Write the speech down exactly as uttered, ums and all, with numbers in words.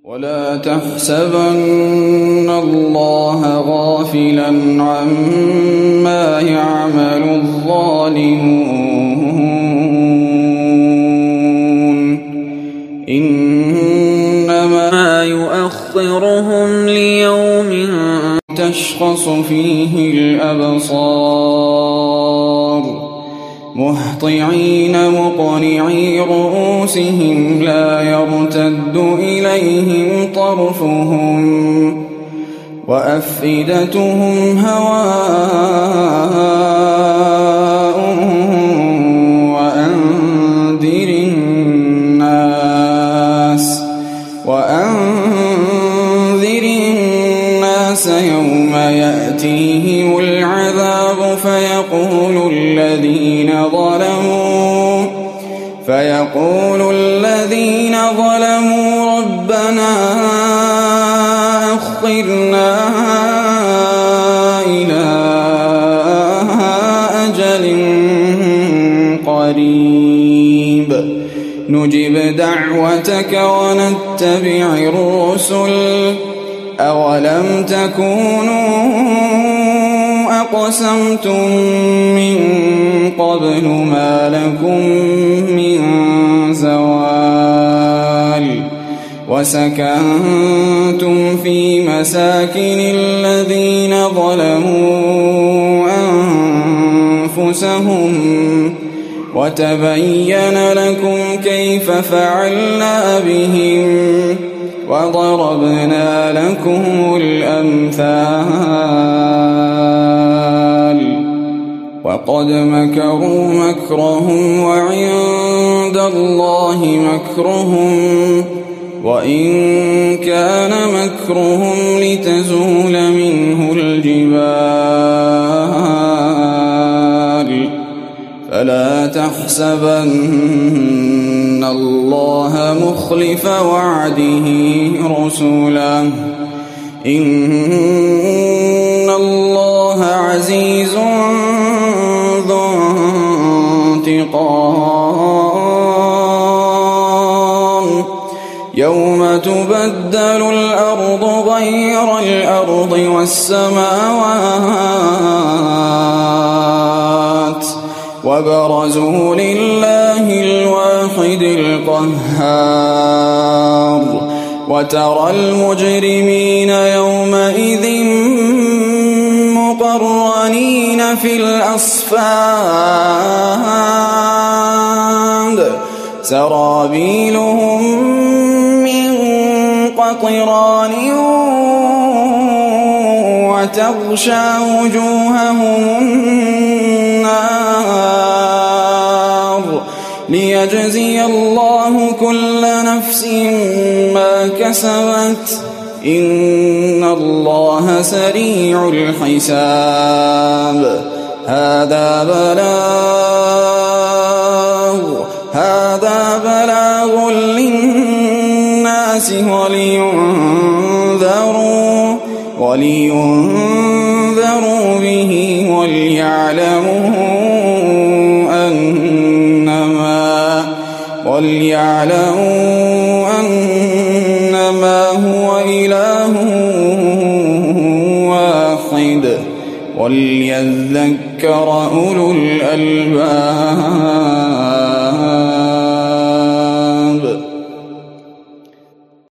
ولا تحسبن الله غافلا عما يعمل الظالمون إنما يؤخرهم ليوم تشخص فيه الأبصار مهطعين مقنعي رؤوسهم لا يرتد إليهم طرفهم وأفئدتهم هواء وأنذر الناس وأنذر الناس يوم يأتيهم العذاب فيقول الذين ظلموا فيقول الذين ظلموا ربنا أخرنا إلى أجل قريب نجب دعوتك ونتبع الرسل أولم تكونوا أقسمتم من قبل ما لكم من زوال وسكنتم في مساكن الذين ظلموا أنفسهم وتبين لكم كيف فعلنا بهم وضربنا لكم الأمثال وقد مكروا مكرهم وعند الله مكرهم وإن كان مكرهم لتزول منه الجبال فلا تحسبن الله مخلف وعده رسله إن الله عزيز ذو انتقام يوم تبدل الأرض غير الأرض والسماوات وبرزوا لله الواحد القهار وترى المجرمين يومئذ مقرنين في الأصفاد سرابيلهم من قطران وتغشى وجوههم النار ليجزي الله كل نفس ما كسبت إن الله سريع الحساب هذا بلاغ هذا بلاغ للناس ولينذروا ولينذروا به وليعلموا أنما وليعلموا أنما هو إله واحد وليذكر أولو الألباب.